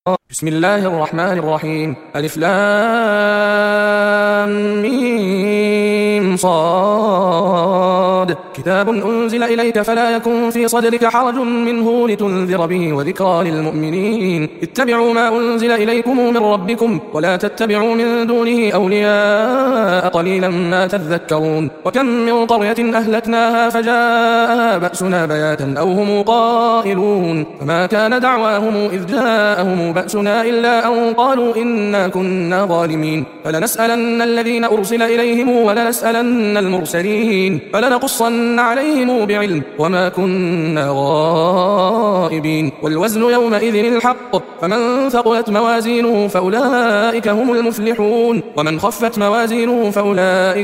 بسم الله الرحمن الرحيم. ألف لام ميم صاد. كتاب أنزل إليك فلا يكن في صدرك حرج منه لتنذر به وذكرى للمؤمنين. اتبعوا ما أنزل إليكم من ربكم ولا تتبعوا من دونه أولياء قليلا ما تذكرون. وكم من قرية أهلكناها فجاءها بأسنا بياتا أو هم قائلون. فما كان دعواهم إذ جاءهم بأسنا إلا أن قالوا إنا كنا ظالمين. فلنسألن الذين أرسل إليهم ولنسألن المرسلين فلنقصن عليهم بعلم وما كنا غائبين. والوزن يومئذ الحق فمن ثقلت موازينه فأولئك هم المفلحون ومن خفت موازينه فأولئك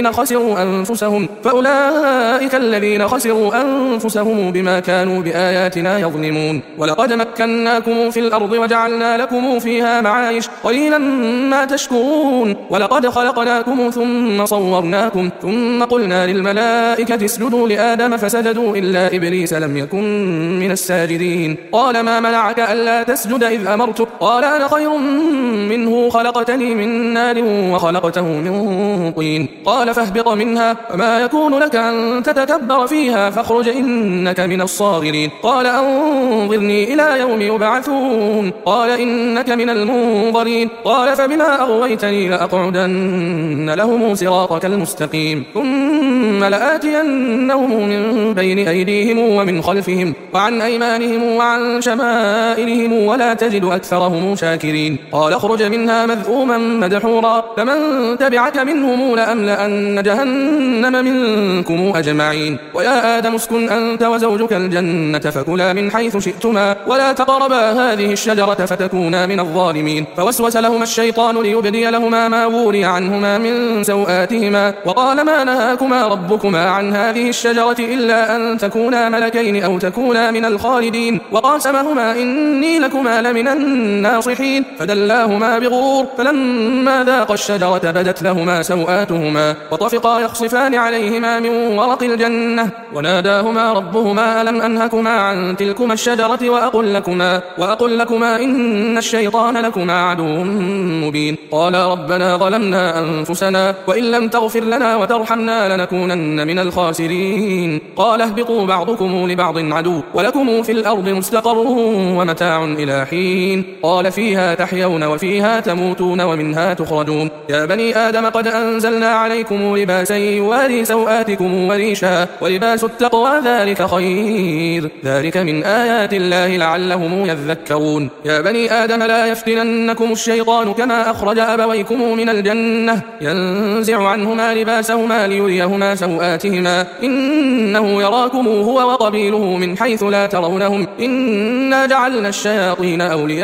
الذين خسروا أنفسهم بما كانوا بآياتنا يظلمون. ولقد مكناكم في الأرض وجعلنا لكم فيها معايش قليلا ما تشكرون. ولقد خلقناكم ثم صورناكم ثم قلنا للملائكة اسجدوا لآدم فسجدوا إلا إبليس لم يكن من الساجدين. قال ما منعك ألا تسجد إذ أمرتك؟ قال أنا خير منه خلقتني من نار وخلقته من طين. قال فاهبط منها وما يكون لك أن تتكبر فيها فاخرج إنك من الصاغرين. قال أنظرني إلى يوم يبعثون. قال إنك من المنظرين. قال فبما أغويتني لأقعدن لهم صراطك المستقيم ثم لآتينهم من بين أيديهم ومن خلفهم وعن أيمانهم وعن شمائلهم ولا تجد أكثرهم شاكرين. قال اخرج منها مذءوما مدحورا فمن تبعك منهم لأملأن جهنم منكم أجمعين. ويا آدم اسكن أنت وزوجك الجنة فكلا من حيث شئتما ولا تقربا هذه الشجرة فتكونا من الظالمين. فوسوس لهما الشيطان ليبدي لهما ما وري عنهما من سوآتهما وقال ما نهاكما ربكما عن هذه الشجرة إلا أن تكونا ملكين أو تكونا من الخالدين. وقاسمهما إني لكما لمن الناصحين فدلاهما بغرور فلما ذاقا الشجرة بدت لهما سوآتهما وطفقا يخصفان عليهما من ورق الجنة وناداهما ربهما ألم أنهكما عن تلكما الشجرة وأقل لكما إن الشيطان لكما عدو مبين. قالا ربنا ظلمنا أنفسنا وإن لم تغفر لنا وترحمنا لنكونن من الخاسرين. قال اهبطوا بعضكم لبعض عدو ولكم في الأرض مستقر ومتاع إلى حين. قال فيها تحيون وفيها تموتون ومنها تخرجون. يا بني آدم قد أنزلنا عليكم لباسا يواري سوآتكم وريشا ولباس التقوى ذلك خير ذلك من آيات الله لعلهم يذكرون. يا بني آدم لا يفتننكم الشيطان كما أخرج أبويكم من الجنة ينزع عنهما لباسهما ليريهما سوآتهما إنه يراكم هو وقبيله من حيث لا ترونهم إنا جعلنا الشياطين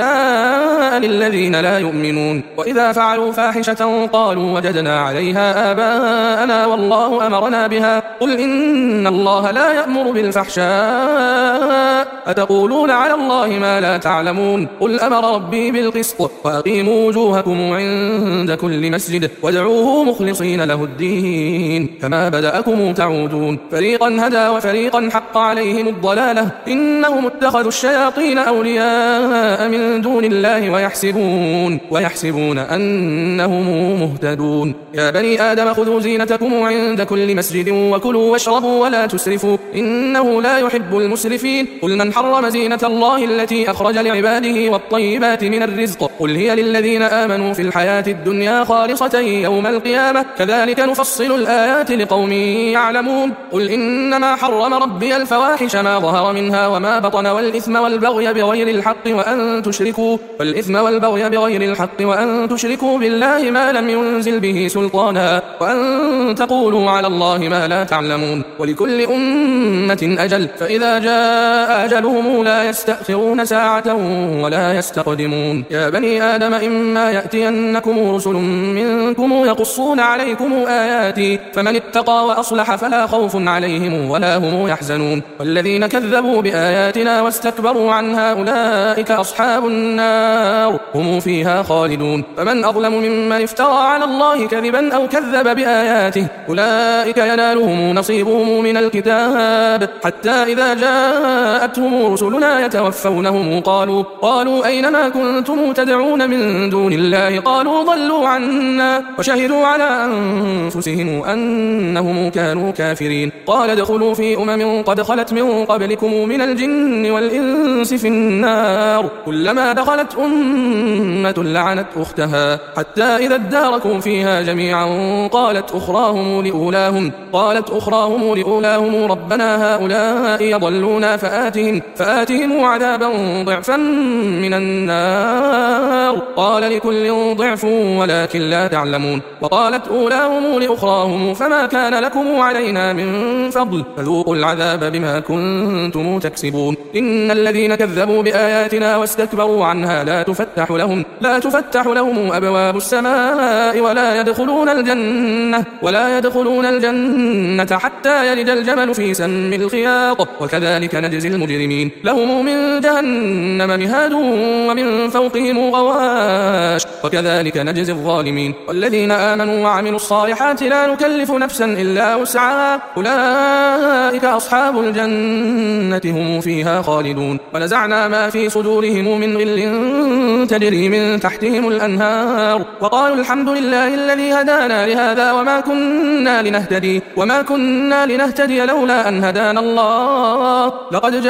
أولياء للذين لا يؤمنون. وإذا فعلوا فاحشة قالوا وجدنا عليها آباءنا والله أمرنا بها قل إن الله لا يأمر بالفحشاء أتقولون على الله ما لا تعلمون. قل أمر ربي بالقسط وأقيموا وجوهكم عند كل مسجد وادعوه مخلصين له الدين كما بدأكم تعودون. فريقا هدى وفريقا حق عليهم الضلالة إنهم اتخذوا الشياطين أولياء من دون الله ويحسبون أنهم مهتدون. يا بني آدم خذوا زينتكم عند كل مسجد وكلوا واشربوا ولا تسرفوا إنه لا يحب المسرفين. قل من حرم زينة الله التي أخرج لعباده والطيبات من الرزق قل هي للذين آمنوا في الحياة الدنيا خالصة يوم القيامة كذلك نفصل الآيات لقوم يعلمون. قل إنما حرم ربي الفواحش ما ظهر منها وما بطن والإثم والبغي بغير الحق وأن تشركوا بالله ما لم ينزل به سلطانا وأن تقولوا على الله ما لا تعلمون. ولكل أمة أجل فإذا جاء أجلهم لا يستأخرون ساعة ولا يستقدمون. يا بني آدم إما يأتينكم رسل منكم يقصون عليكم آياتي فمن اتقى وأصلح فلا خوف عليهم ولا هم يحزنون والذين كذبوا بآياتنا واستكبروا عنها أولئك أصحاب النار هم فيها خالدون فمن أظلم ممن افترى على الله كذبا أو كذب بآياته أولئك ينالهم نصيبهم من الكتاب حتى إذا جاءتهم رسلنا يتوفونهم قالوا أين ما كنتم تدعون من دون الله قالوا ضلوا عنا وشهدوا على أنفسهم أنهم كانوا كافرين قال ادخلوا في قد خلت من قبلكم من الجن والإنس في النار كلما دخلت أمة لعنت أختها حتى إذا اداركوا فيها جميعا قالت أخراهم لأولاهم ربنا هؤلاء يضلونا فآتهم عذابا ضعفا من النار قال لكل ضعف ولكن لا تعلمون وقالت أولاهم لأخراهم فما كان لكم علينا من فضل فذوقوا العذاب بما كنتم تكسبون إن الذين كذبوا بآياتنا واستكبروا عنها لا تفتح لهم أبواب السماء ولا يدخلون الجنة حتى يلج الجمل في سم الخياط وكذلك نجزي المجرمين لهم من جهنم مهاد ومن فوقهم غواش وكذلك نجزي الظالمين والذين آمنوا وعملوا الصالحات لا نكلف نفسا إلا وسعها أولئك أصحاب الجنة هم فيها خالدون ونزعنا ما في صدورهم من غل تجري من تحتهم الأنهار وقالوا الحمد لله الذي هدانا لهذا وما كنا لنهتدي لولا أن هدانا الله لقد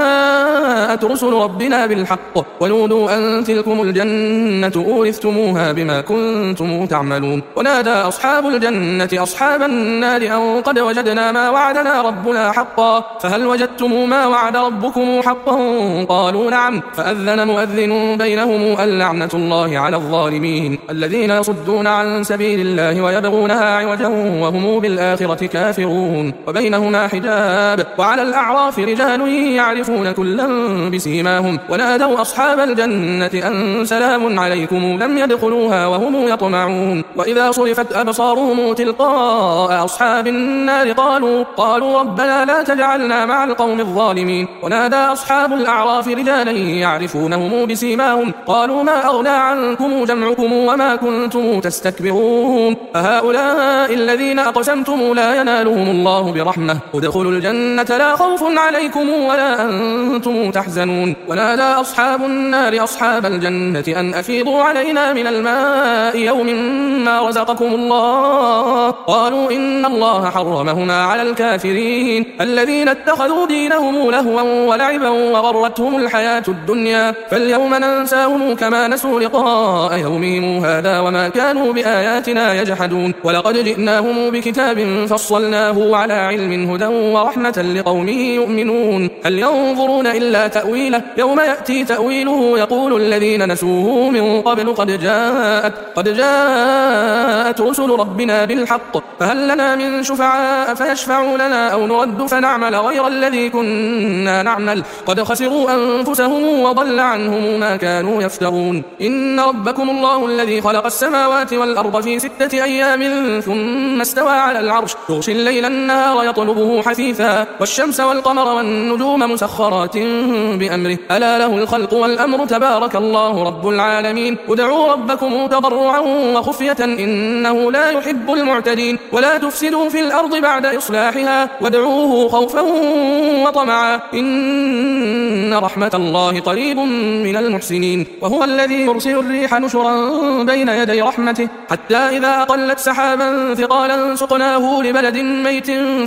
جاءت رسل ربنا بالحق ونودوا أن تلكم الجنة أورثتموها بما كنتم تعملون ونادى أصحاب الجنة أصحاب النار أن قد وجدنا ما وعدنا ربنا حقا فهل وجدتم ما وعد ربكم حقا قالوا نعم فأذن مؤذن بينهم اللعنة الله على الظالمين الذين يصدون عن سبيل الله ويبغونها عوجا وهم بالآخرة كافرون وبينهما حجاب وعلى الأعراف رجال يعرفون كلا بسيماهم ونادوا أصحاب الجنة أن سلام عليكم لم يدخلوها وهم يطمعون وإذا صرفت أبصارهم تلقاء أصحاب النار قالوا ربنا لا تجعلنا مع القوم الظالمين ونادى أصحاب الأعراف رجالا يعرفونهم بسيماهم قالوا ما أغنى عنكم جمعكم وما كنتم تستكبرون أهؤلاء الذين أقسمتم لا ينالهم الله برحمة ادخلوا الجنة لا خوف عليكم ولا أنتم تحزنون ونادى أصحاب النار أصحاب الجنة أن أفيضوا علينا من الماء يوم ما رزقكم الله قالوا إن الله حرمهما على الكافرين الذين اتخذوا دينهم لهوا ولعبا وغرتهم الحياة الدنيا فاليوم ننساهم كما نسوا لقاء يومهم هذا وما كانوا بآياتنا يجحدون ولقد جئناهم بكتاب فصلناه على علم هدى ورحمة لقوم يؤمنون هل ينظرون إلا تأويله يوم يأتي تأويله يقول الذين نسوه من قبل قد جاءت رسل ربنا بالحق فهل لنا من شفعاء فيشفعوا لنا أو نرد فنعمل غير الذي كنا نعمل قد خسروا أنفسهم وضل عنهم ما كانوا يفترون إن ربكم الله الذي خلق السماوات والأرض في 6 أيام ثم استوى على العرش يغشي الليل النهار يطلبه حثيثا والشمس والقمر والنجوم مسخرات بأمره ألا له الخلق والأمر تبارك الله رب العالمين ادعوا ربكم تضرعا وخفية إنه لا يحب المعتدين ولا تفسدوا في الأرض بعد إصلاحها وادعوه خوفا وطمعا إن رحمة الله قريب من المحسنين وهو الذي يرسل الريح نشرا بين يدي رحمته حتى إذا أقلت سحابا ثقالا سقناه لبلد ميت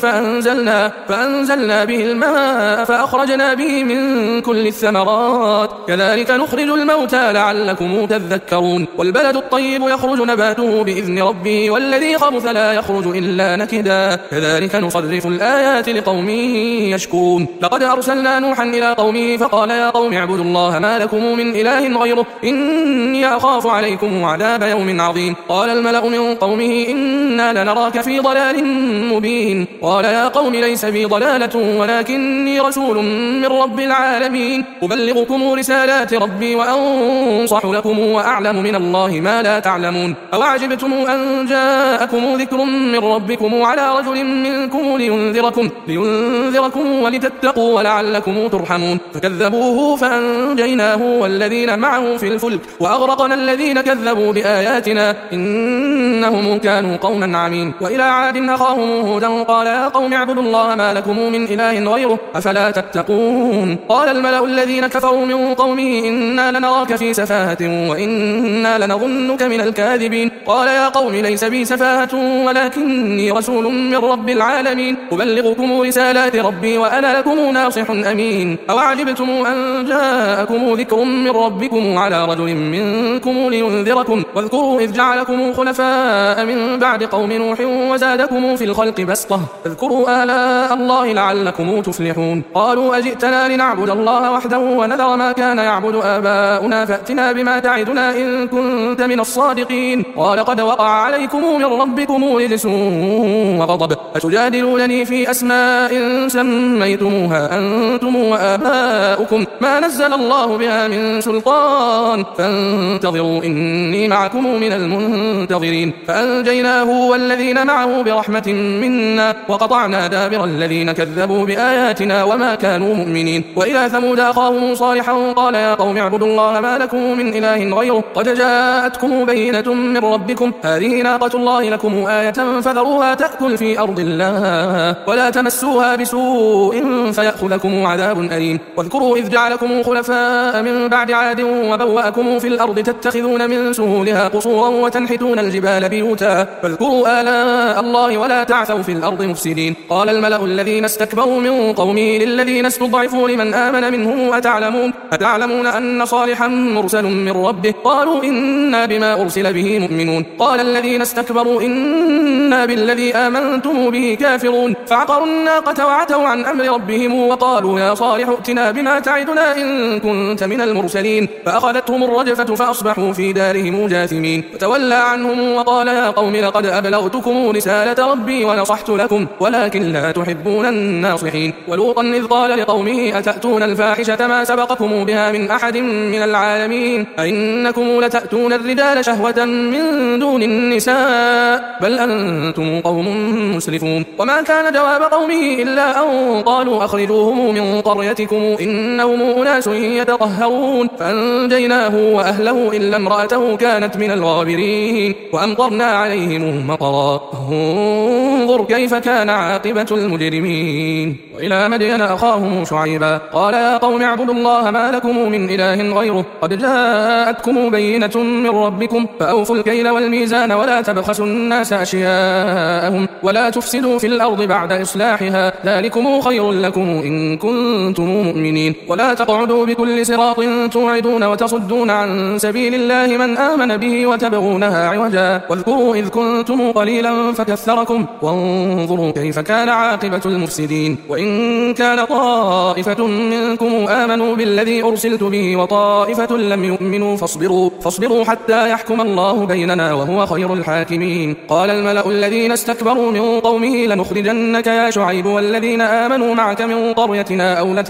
فأنزلنا به الماء فأخرجنا به من كل الثمرات كذلك نخرج الموتى لعلكم تذكرون والبلد الطيب يخرج نباته بإذن ربه والذي خبث لا يخرج إلا نكدا كذلك نصرف الآيات لقوم يشكرون لقد أرسلنا نوحا إلى قومه فقال يا قوم اعبدوا الله ما لكم من إله غيره إني أخاف عليكم عذاب يوم عظيم قال الملأ من قومه إنا لنراك في ضلال مبين قال يا قوم ليس بي ضلالة ولكني رسول من رب العالمين أبلغكم رسالات ربي وأنصح لكم وأعلم من الله ما لا تعلمون أوعجبتم أن جاءكم ذكر من ربكم على رجل رجل منكم لينذركم ولتتقوا ولعلكم ترحمون فكذبوه فأنجيناه والذين معه في الفلك وأغرقنا الذين كذبوا بآياتنا إنهم كانوا قوما عمين. وإلى عاد أخاهم هودا قال يا قوم اعبدوا الله ما لكم من إله غيره أفلا تتقون. قال الملأ الذين كفروا من قومه إنا لنراك في سفاهة وإنا لنظنك من الكاذبين. قال يا قوم ليس بي سفاهة ولكني رسول من رب العالمين أبلغكم رسالات ربي وأنا لكم ناصح أمين. أوعجبتم أن جاءكم ذكر من ربكم على رجل منكم لينذركم واذكروا إذ جعلكم خلفاء من بعد قوم نوح وزادكم في الخلق بسطة اذكروا آلاء الله لعلكم تفلحون. قالوا أجئتنا لنعبد الله وحده ونذر ما كان يعبد آباؤنا فأتنا بما تعدنا إن كنت من الصادقين. قال قد وقع عليكم من ربكم رجس وغضب أتجادلونني في أسماء سميتموها أنتم وآباؤكم ما نزل الله بها من سلطان فانتظروا إني معكم من المنتظرين. فأنجيناه والذين معه برحمة منا وقطعنا دابر الذين كذبوا بآياتنا وما كانوا مؤمنين. وإلى ثمود أخاهم صالحا قال يا قوم اعبدوا الله ما لكم من إله غيره قد جاءتكم بينة من ربكم هذه ناقة الله لكم آية فذروها تأكل في أرض الله ولا تمسوها بسوء فيأخذكم عذاب أليم. واذكروا إذ جعلكم خلفاء من بعد عاد وبوأكم في الأرض تتخذون من سهولها قصورا وتنحتون الجبال بيوتا فاذكروا آلاء الله ولا تعثوا في الأرض مفسدين. قال الملأ الذين استكبروا من قومه للذين استضعفوا لمن آمن منهم أتعلمون أن صالحا مرسل من ربه قالوا إنا بما أرسل به مؤمنون. قال الذين استكبروا إنا بالذي آمنتم به كافرون فعقروا الناقة وعتوا عن أمر ربهم وقالوا يا صالح ائتنا بما تعدنا إن كنت من المرسلين فأخذتهم الرجفة فأصبحوا في دارهم جاثمين. فتولى عنهم وقال يا قوم لقد أبلغتكم رسالة ربي ونصحت لكم ولكن لا تحبون الناصحين. ولوطا إذ قال لقومه أتأتون الفاحشة ما سبقكم بها من أحد من العالمين أئنكم لتأتون الرجال شهوة من دون النساء بل أنتم قوم مسرفون. وما كان جواب قومه إلا أن قالوا أخرجوهم من قريتكم إنهم أناس يتطهرون فأنجيناه وأهله إلا امرأته كانت من الغابرين وأمطرنا عليهم مطرا انظر كيف كان عاقبة المجرمين. وإلى مدين أخاهم شعيبا قال يا قوم اعبدوا الله ما لكم من إله غيره قد جاءتكم بينة من ربكم فأوفوا الكيل والميزان ولا تبخسوا الناس أشياءهم ولا تفسدوا في الأرض بعد إصلاحها ذلكم خير لكم إن كنتم مؤمنين. ولا تقعدوا بكل صراط توعدون وتصدون عن سبيل الله من آمن به وتبغونها عوجا واذكروا إذ كنتم قليلا فكثركم وانظروا كيف كان عاقبة المفسدين. وإن كان طائفة منكم آمنوا بالذي أرسلت به وطائفة لم يؤمنوا فاصبروا حتى يحكم الله بيننا وهو خير الحاكمين. قال الملأ الذين استكبروا من قومه لنخرجنك يا شعيب والذين آمنوا معك من قريتنا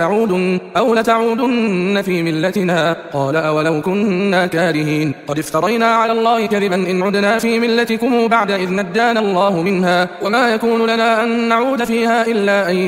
أو لتعودن في ملتنا قال أولو كنا كارهين قد افترينا على الله كذبا إن عدنا في ملتكم بعد إذ نجانا الله منها وما يكون لنا أن نعود فيها إلا أن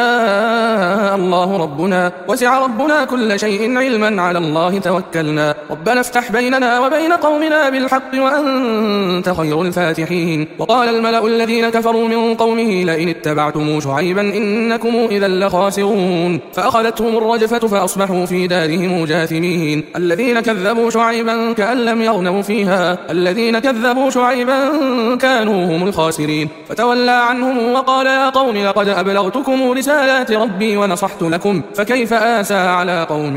يشاء الله ربنا وسع ربنا كل شيء علما على الله توكلنا ربنا افتح بيننا وبين قومنا بالحق وأنت خير الفاتحين. وقال الملأ الذين كفروا من قومه لئن اتبعتم شعيبا إنكم إذا لخاسرون فأخذتهم الرجفة فأصبحوا في دارهم جاثمين. الذين كذبوا شعيبا كأن لم يغنوا فيها الذين كذبوا شعيبا كانوا هم الخاسرين. فتولى عنهم وقال يا قوم لقد أبلغتكم رسالات ربي ونصحت لكم فكيف آسى على قوم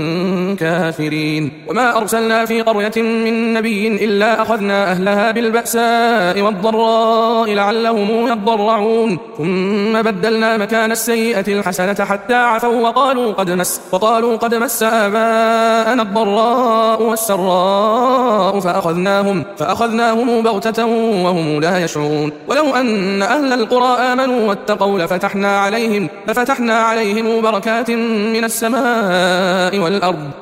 كافرين. وما أرسلنا في قرية من نبي إلا أخذنا أهلها بالبأساء والضراء لعلهم يضرعون ثم بدلنا مكان السيئة الحسنة حتى عفوا وقالوا قد مس آباءنا الضراء والسراء فأخذناهم بغتة وهم لا يشعرون. ولو أن أهل القرى آمنوا واتقوا لفتحنا عليهم بركات من السماء والأرض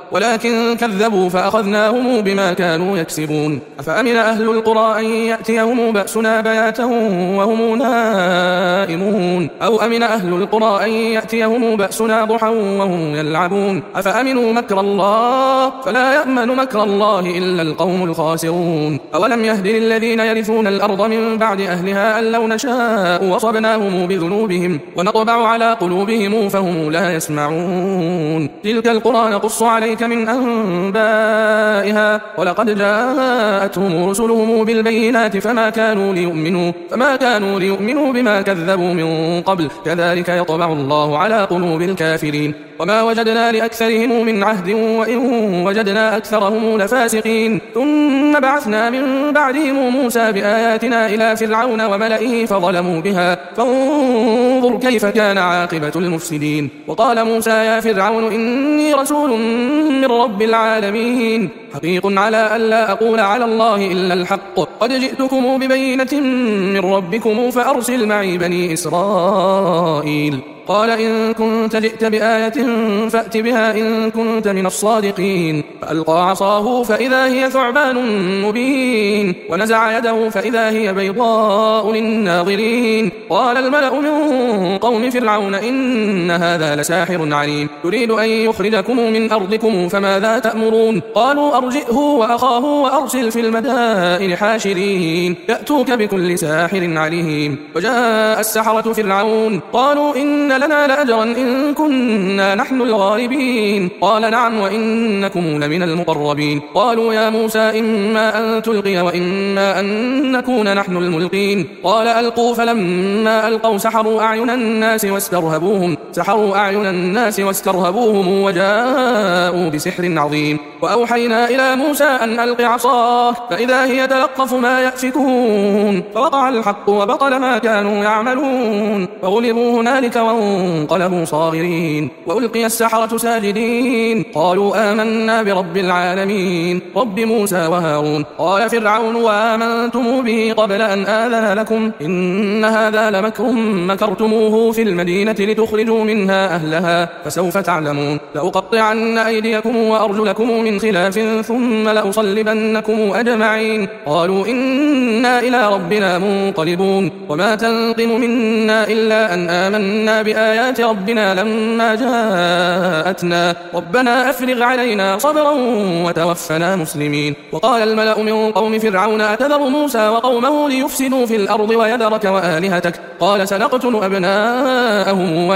ولكن كذبوا فأخذناهم بما كانوا يكسبون. أفأمن أهل القرى أن يأتيهم بأسنا بياتا وهم نائمون أو أمن أهل القرى أن يأتيهم بأسنا ضحى وهم يلعبون أفأمنوا مكر الله فلا يأمن مكر الله إلا القوم الخاسرون. أولم يهد للذين يرثون الأرض من بعد أهلها أن لو نشاء وصبناهم بذنوبهم ونطبع على قلوبهم فهم لا يسمعون. تلك القرى نقص عليك من أنبائها ولقد جاءتهم رسلهم بالبينات فما كانوا ليؤمنوا بما كذبوا من قبل كذلك يطبع الله على قلوب الكافرين. وما وجدنا لأكثرهم من عهد وإن وجدنا أكثرهم لفاسقين. ثم بعثنا من بعدهم موسى بآياتنا إلى فرعون وملئه فظلموا بها فانظر كيف كان عاقبة المفسدين. وقال موسى يا فرعون إني رسول من رب العالمين حقيق على ألا أقول على الله إلا الحق قد جئتكم ببينة من ربكم فأرسل معي بني إسرائيل. قال إن كنت جئت بآية فأت بها إن كنت من الصادقين. فألقى عصاه فإذا هي ثعبان مبين ونزع يده فإذا هي بيضاء للناظرين. قال الملأ من قوم فرعون إن هذا لساحر عليم يريد أن يخرجكم من أرضكم فماذا تأمرون. قالوا أرجئه وأخاه وأرسل في المدائن حاشرين يأتوك بكل ساحر عليم. وجاء السحرة فرعون قالوا إن لنا لأجرا إن كنا نحن الغالبين. قال نعم وإنكم لمن المقربين. قالوا يا موسى إما أن تلقي وإما أن نكون نحن الملقين. قال ألقوا فلما ألقوا سحروا أعين الناس واسترهبوهم وجاءوا بسحر عظيم. وأوحينا إلى موسى أن ألق عصاه فإذا هي تلقف ما يأفكون فوقع الحق وبطل ما كانوا يعملون فغلبوا هنالك وانقلبوا صاغرين. وألقي السحرة ساجدين قالوا آمنا برب العالمين رب موسى وهارون. قال فرعون وآمنتم به قبل أن آذن لكم إن هذا لمكر مكرتموه في المدينة لتخرجوا منها أهلها فسوف تعلمون. لأقطعن أيديكم وأرجلكم من خلاف ثم لأصلبنكم أجمعين. قالوا إنا إلى ربنا منقلبون. وما تنقم منا إلا أن آمنا بآيات ربنا لما جاءتنا ربنا أفرغ علينا صبرا وتوفنا مسلمين. وقال الملأ من قوم فرعون أتذر موسى وقومه ليفسدوا في الأرض ويذرك وآلهتك قال سنقتل أبناءهم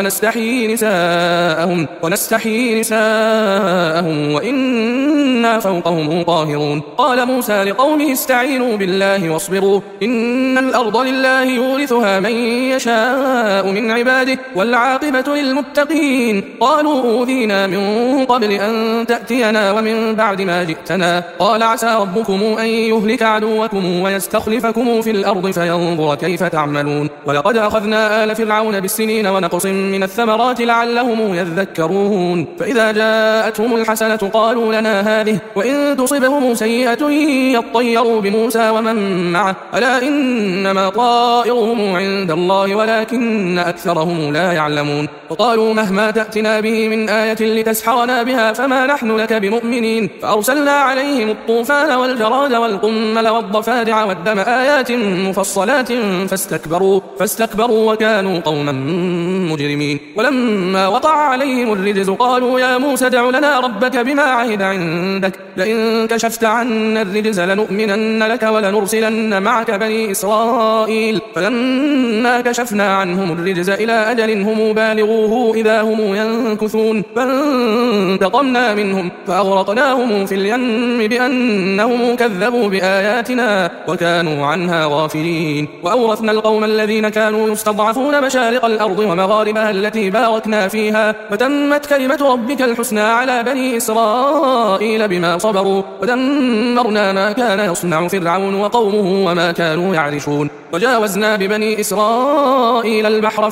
ونستحيي نساءهم وإنا فوقهم قاهرون. قال موسى لقومه استعينوا بالله واصبروا إن الأرض لله يورثها من يشاء من عباده والعاقبة للمتقين. قالوا أوذينا من قبل أن تأتينا ومن بعد ما جئتنا. قال عسى ربكم أن يهلك عدوكم ويستخلفكم في الأرض فينظر كيف تعملون. ولقد أخذنا آل فرعون بالسنين ونقص من الثمرات لعلهم يذكرون. فإذا جاءتهم الحسنة قالوا لنا هذه وإن تصبهم سيئة يطيروا بموسى ومن معه ألا إنما طائرهم عند الله ولكن أكثرهم لا يعلمون. وقالوا مهما تأتنا به من آية لتسحرنا بها فما نحن لك بمؤمنين. فأرسلنا عليهم الطوفان والجراد والقمل والضفادع والدم آيات مفصلات فاستكبروا وكانوا قوما مجرمين. ولما وقع عليهم الرجز قالوا يا موسى ادع لنا ربك بما عهد عندك لئن كشفت عنا الرجز لنؤمنن لك ولنرسلن معك بني إسرائيل. فلما كشفنا عنهم الرجز إلى أجل هم بالغوه إذا هم ينكثون فانتقمنا منهم فأغرقناهم في اليم بأنهم كذبوا بآياتنا وكانوا عنها غافلين. وأورثنا القوم الذين كانوا يستضعفون مشارق الأرض ومغاربها التي باركنا فيها وتمت كلمة ربك الحسنى على بني إسرائيل بما صبروا ودمرنا ما كان يصنع فرعون وقومه وما كانوا يعرشون. وجاوزنا ببني إسرائيل البحر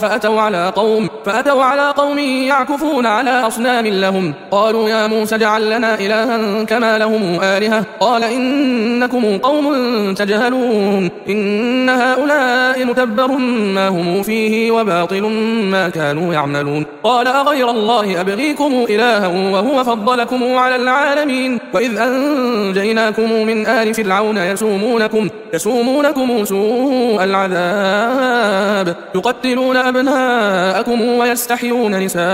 فأتوا على قوم يعكفون على أصنام لهم قالوا يا موسى اجعل لنا إلها كما لهم آلهة قال إنكم قوم تجهلون إن هؤلاء متبر ما هم فيه وباطل ما كانوا يعملون قال أغير الله أبغيكم إلها وهو فضلكم على العالمين وإذ أنجيناكم من آل فرعون يسومونكم سوء العذاب يقتلون أبناءكم ويستحيون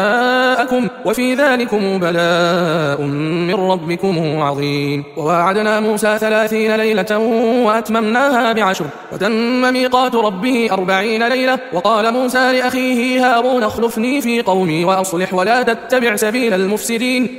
نساءكم وفي ذلكم بلاء من ربكم عظيم وواعدنا موسى 30 ليلة وأتممناها ب10 وتم ميقات ربه 40 ليلة وقال موسى لأخيه هارون اخلفني في قومي وأصلح ولا تتبع سبيل المفسدين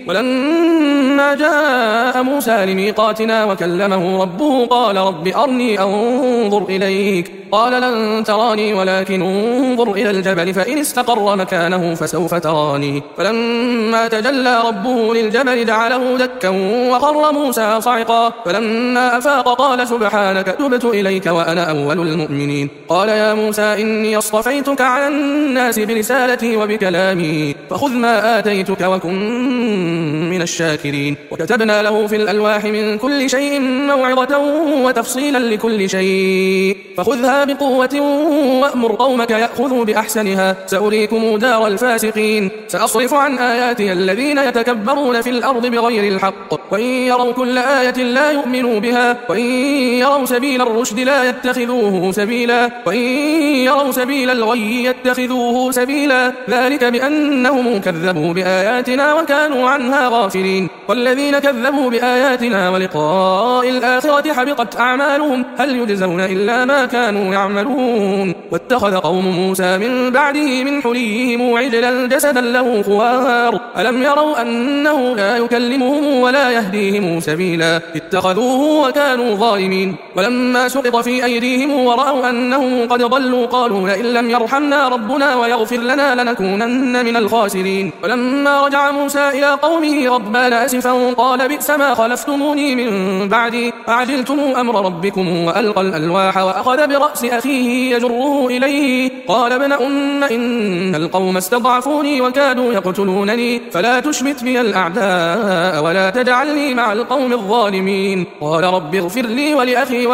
ولما جاء موسى لميقاتنا وكلمه ربه قال رب أرني أنظر إليك قال لن تراني ولكن انظر إلى الجبل فإن استقر مكانه فسوف تراني فلما تجلى ربه للجبل جعله دكا وخر موسى صعقا فلما أفاق قال سبحانك تبت إليك وأنا أول المؤمنين قال يا موسى إني اصطفيتك على الناس برسالتي وبكلامي فخذ ما آتيتك وكن من الشاكرين وكتبنا له في الألواح من كل شيء موعظة وتفصيلا لكل شيء فخذها بقوة وأمر قومك يأخذوا بأحسنها سأريكم دار الفاسقين سأصرف عن آياتي الذين يتكبرون في الأرض بغير الحق وإن يروا كل آية لا يؤمنوا بها وإن يروا سبيل الرشد لا يتخذوه سبيلا وإن يروا سبيل الغي يتخذوه سبيلا ذلك بأنهم كذبوا بآياتنا وكانوا عنها غافلين والذين كذبوا بآياتنا ولقاء الآخرة حبطت أعمالهم هل يجزون إلا ما كانوا يعملون واتخذ قوم موسى من بعده من حليهم عجلا جسدا له خوار ألم يروا أنه لا يكلمهم ولا يهديهم سبيلا اتخذوه وكانوا ظالمين ولما سقط في أيديهم ورأوا أنهم قد ضلوا قالوا لئن لم يرحمنا ربنا ويغفر لنا لنكونن من الخاسرين ولما رجع موسى إلى قومه غضبان أسفا قال بئس ما خلفتموني من بعدي أعجلتم أمر ربكم وألقى الألواح وأخذ برأس أخيه يجره إليه قال ابن إن القوم استضعفوني وكادوا يقتلونني فلا تشمت بي الأعداء ولا تجعلني مع القوم الظالمين قال رب اغفر لي ولأخي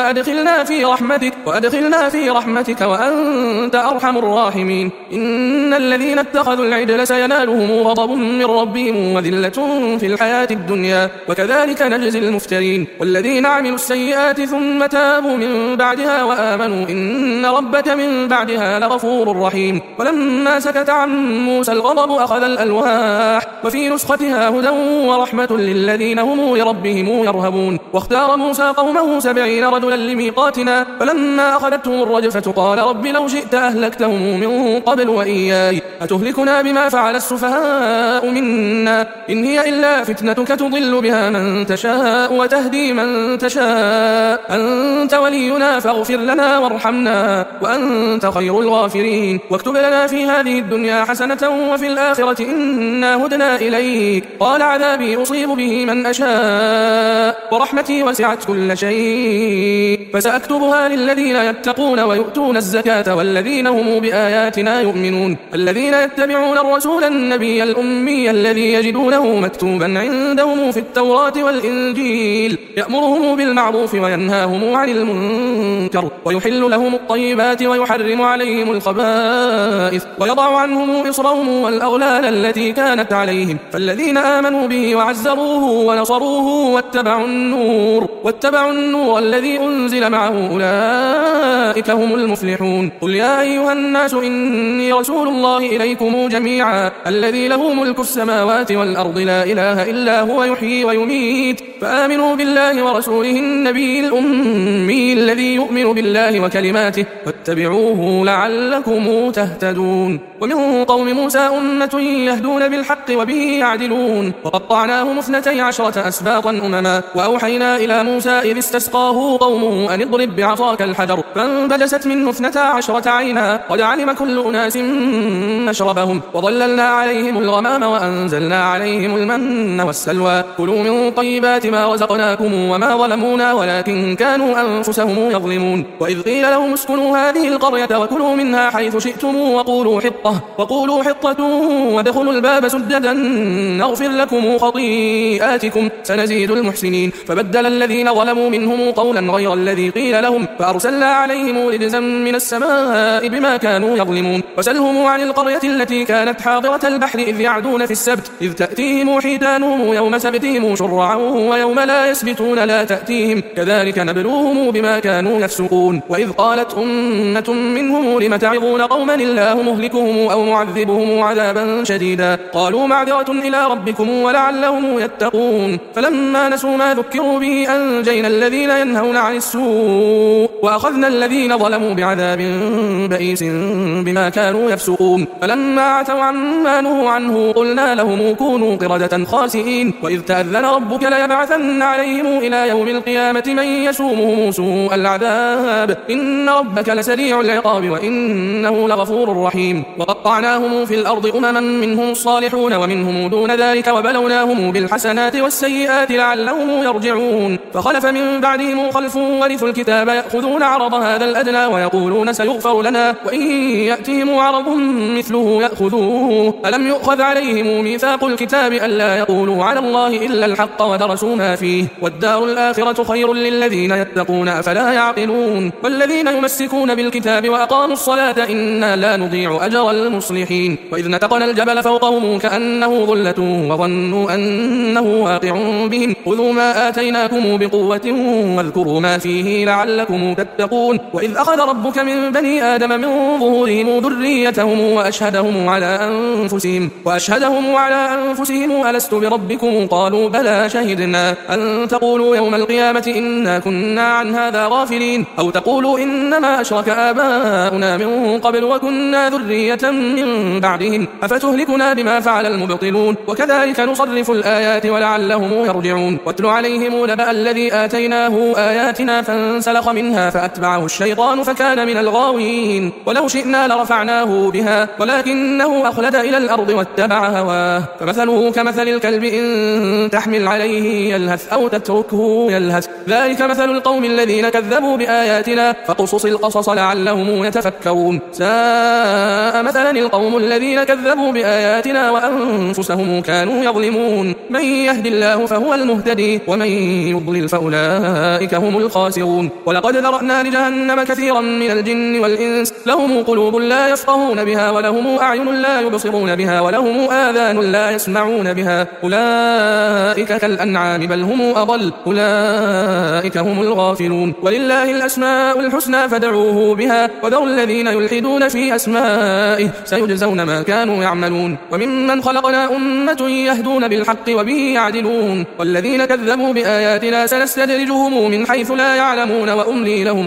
وأدخلنا في رحمتك وأنت أرحم الراحمين إن الذين اتخذوا العجل سينالهم غضب من ربهم وذلة في الحياة الدنيا وكذلك نجزي المفترين والذين عملوا السيئات ثم تابوا من بعدها وآمنوا إن ربك من بعدها لغفور رحيم ولما سكت عن موسى الغضب أخذ الألواح وفي نسختها هدى ورحمة للذين هم لربهم يرهبون واختار موسى قومه 70 رجلا لميقاتنا فلما أخذتهم الرجفة قال رب لو شئت أهلكتهم من قبل وإياي أتهلكنا بما فعل السفهاء منا إن هي إلا فتنتك تضل بها من تشاء وتهدي من تشاء أنت ولينا فاغفر لنا وارحمنا وأنت خير الغافرين واكتب لنا في هذه الدنيا حسنة وفي الآخرة إنا هدنا إليك قال عذابي أصيب به من أشاء ورحمتي وسعت كل شيء فسأكتبها للذين يتقون ويؤتون الزكاة والذين هم بآياتنا يؤمنون الذين يتبعون الرسول النبي الأمي الذي يجدونه مكتوبا عندهم في التوراة والإنجيل يأمرهم بالمعروف وينهاهم عن المنكر ويحل لهم الطيبات ويحرم عليهم الخبائث ويضع عنهم إصرهم والأغلال التي كانت عليهم فالذين آمنوا به وعزروه ونصروه واتبعوا النور الذي أنزل معه أولئك هم المفلحون قل يا أيها الناس إني رسول الله إليكم جميعا الذي له ملك السماوات والأرض لا إله إلا هو يحيي ويميت فآمنوا بالله ورسوله النبي الأمي الذي يؤمن بالله وكلماته واتبعوه لعلكم تهتدون ومن قوم موسى أمة يهدون بالحق وبه يعدلون وقطعناهم 12 أسباطا أمما وأوحينا إلى موسى إذ استسقاه قومه أن اضرب بعصاك الحجر فانبجست منه 12 عينا قد علم كل أناس مشربهم وظللنا عليهم الغمام وأنزلنا عليهم المن والسلوى كلوا من طيبات بما رزقناكم وما ظلمونا ولكن كانوا أنفسهم يظلمون. وإذ قيل لهم اسكنوا هذه القرية وكلوا منها حيث شئتم وقولوا حطة وادخلوا الباب سجدا نغفر لكم خطيئاتكم سنزيد المحسنين. فبدل الذين ظلموا منهم قولا غير الذي قيل لهم فأرسلنا عليهم رجزا من السماء بما كانوا يظلمون. وسلهم عن القرية التي كانت حاضرة البحر إذ يعدون في السبت إذ تأتيهم حيتانهم يوم سبتهم شرعا ويوم لا يسبتون لا تأتيهم كذلك نبلوهم بما كانوا يفسقون. وإذ قالت أمة منهم لم تعظون قوما الله مهلكهم أو معذبهم عذابا شديدا قالوا معذرة إلى ربكم ولعلهم يتقون. فلما نسوا ما ذكروا به أنجينا الذين ينهون عن السوء وأخذنا الذين ظلموا بعذاب بئيس بما كانوا يفسقون. فلما عتوا عما نهوا عنه قلنا لهم كونوا قردة خاسئين. وإذ تأذن ربك ليبعثن عليهم إلى يوم القيامة من يسومهم سوء العذاب إن ربك لسريع العقاب وإنه لغفور رحيم. وقطعناهم في الأرض أمما منهم الصالحون ومنهم دون ذلك وبلوناهم بالحسنات والسيئات لعلهم يرجعون. فخلف من بعدهم خلف ورثوا الكتاب يأخذون عرض هذا الأدنى ويقولون سيغفر لنا وإن يأتهم عرض مثله يأخذوه ألم يؤخذ عليهم ميثاق الكتاب ألا يقولوا على الله إلا الحق ودرسوا ما فيه والدار الآخرة خير للذين يتقون أفلا يعقلون. والذين يمسكون بالكتاب وأقاموا الصلاة إنا لا نضيع أجر المصلحين. وإذ نتقنا الجبل فوقهم كأنه ظلة وظنوا أنه واقع بهم خذوا ما آتيناكم بقوة واذكروا ما فيه لعلكم تتقون. وإذ أخذ ربك من بني آدم من ظهورهم ذريتهم وأشهدهم على أنفسهم ألست بربكم قالوا بلى شهدنا أن تقولوا يوم القيامة إنا كنا عن هذا غافلين أو تقولوا إنما أشرك آباؤنا من قبل وكنا ذرية من بعدهم أفتهلكنا بما فعل المبطلون وكذلك نصرف الآيات ولعلهم يرجعون. واتل عليهم نبأ الذي آتيناه آياتنا فانسلخ منها فأتبعه الشيطان فكان من الغاوين. ولو شئنا لرفعناه بها ولكنه أخلد إلى الأرض واتبع هواه فمثله كمثل الكلب إن تحمل عليه يلهث أو تتركه يلهث ذلك مثل القوم الذين كذبوا بآياتنا فقصص القصص لعلهم يتفكرون. ساء مثلا القوم الذين كذبوا بآياتنا وأنفسهم كانوا يظلمون. من يهد الله فهو المهتدي ومن يضلل فأولئك هم الخاسرون. ولقد ذرأنا لجهنم كثيرا من الجن والإنس لهم قلوب لا يفقهون بها ولهم أعين لا يبصرون بها ولهم آذان لا يسمعون بها أولئك كالأنعام بل هم أضل أولئك هم الغافلون. ولله الأسماء الحسنى فادعوه بها وذروا الذين يلحدون في أسمائه سيجزون ما كانوا يعملون. وممن خلقنا أمة يهدون بالحق وبه يعدلون. والذين كذبوا بآياتنا سنستدرجهم من حيث لا يعلمون وأملي لهم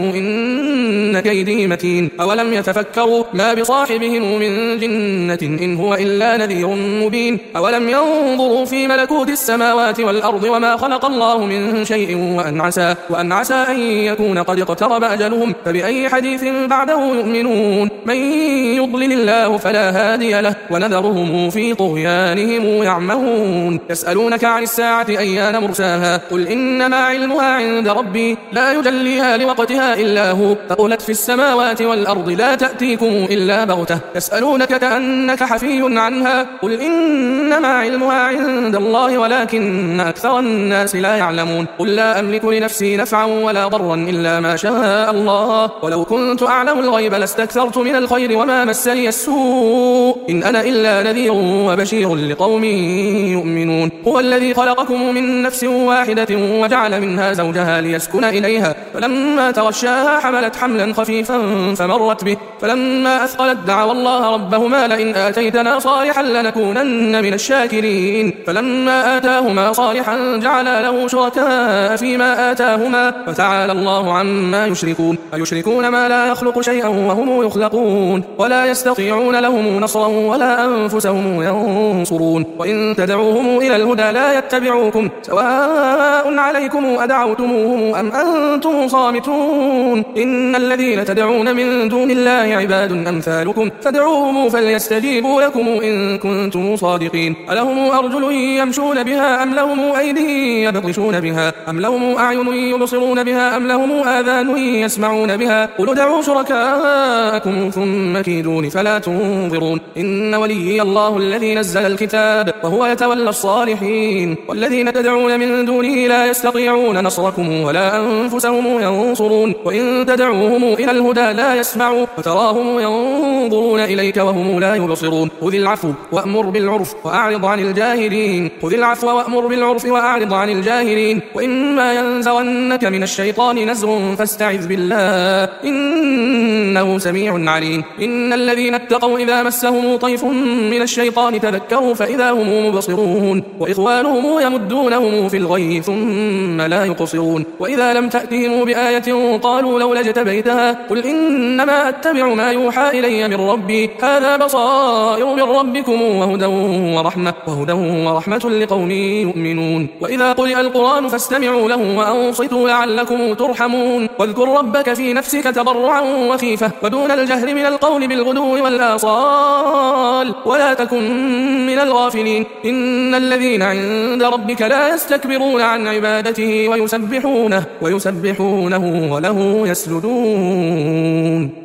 إن كيدي متين. أولم يتفكروا ما بصاحبهم من جنة إن هو إلا نذير مبين. أولم ينظروا في ملكوت السماوات والأرض وما خلق الله من شيء وأن عسى أن يكون قد اقترب أجلهم فبأي حديث بعده يؤمنون. من يضلل الله فلا هادي له ونذرهم في طغيانهم يعمهون. يسألونك عن الساعة أيان مرساها قل إنما علمها عند ربي لا يجليها لوقتها إلا هو ثقلت في السماوات والأرض لا تأتيكم إلا بغتة يسألونك كأنك حفي عنها قل إنما علمها عند الله ولكن أكثر الناس لا يعلمون. قل لا أملك لنفسي نفعا ولا ضرا إلا ما شاء الله ولو كنت أعلم الغيب لاستكثرت من الخير وما مسني السوء إن أنا إلا نذير وبشير لقوم يؤمنون. هو الذي خلقكم من نفس واحدة وجعل منها زوجها ليسكن إليها فلما تغشاها حملت حملا خفيفا فمرت به فلما أثقلت دعوا الله ربهما لئن آتيتنا صالحا لنكونن من الشاكرين. فلما آتاهما صالحا جعل له شركاء فيما آتاهما فتعالى الله عما يشركون. أيشركون ما لا يخلق شيئا وهم يخلقون ولا يستطيعون لهم نصرا ولا أنفسهم ينصرون. وإن تدعوهم إلى الهدى لا يتبعوكم سواء عليكم أدعوتموهم أم أنتم صامتون. إن الذين تدعون من دون الله عباد أمثالكم فادعوهم فليستجيبوا لكم إن كنتم صادقين. ألهم أرجل يمشون بها أم لهم أيدي يبطشون بها أم لهم أعين يبصرون بها أم لهم آذان يسمعون بها قل ادعوا شركاءكم ثم كيدون فلا تنظرون إن وليي الله الذي نزل الكتاب وهو يتولى الصالحين والذين تدعون من دونه لا يستطيعون نصركم ولا أنفسهم ينصرون وإن تدعوهم إلى الهدى لا يسمعوا وتراهم ينظرون إليك وهم لا يبصرون خذ العفو وأمر بالعرف وأعرض عن الجاهلين خذ العفو وأمر بالعرف وأعرض عن الجاهلين وإما ينزغنك من الشيطان نزغ فاستعذ بالله إنه سميع عليم إن الذين اتقوا إذا مسهم طيف من الشيطان تذكروا فإذا هم مبصرون وإخوانهم يمدونهم في الغي ثم لا يقصرون وإذا لم تأتهم بآية قالوا لولا اجتبيتها قل إنما أتبع ما يوحى إلي من ربي هذا بصائر من ربكم وهدى ورحمة لقوم يؤمنون وإذا قرئ القرآن فاستمعوا له وأنصتوا لعلكم ترحمون واذكر ربك في نفسك تضرعا وخيفة ودون الجهر من القول بالغدو والآصال ولا تكن من الغافلين إن الذين عند ربك لا يستكبرون عن عبادته ويسبحونه وله يسجدون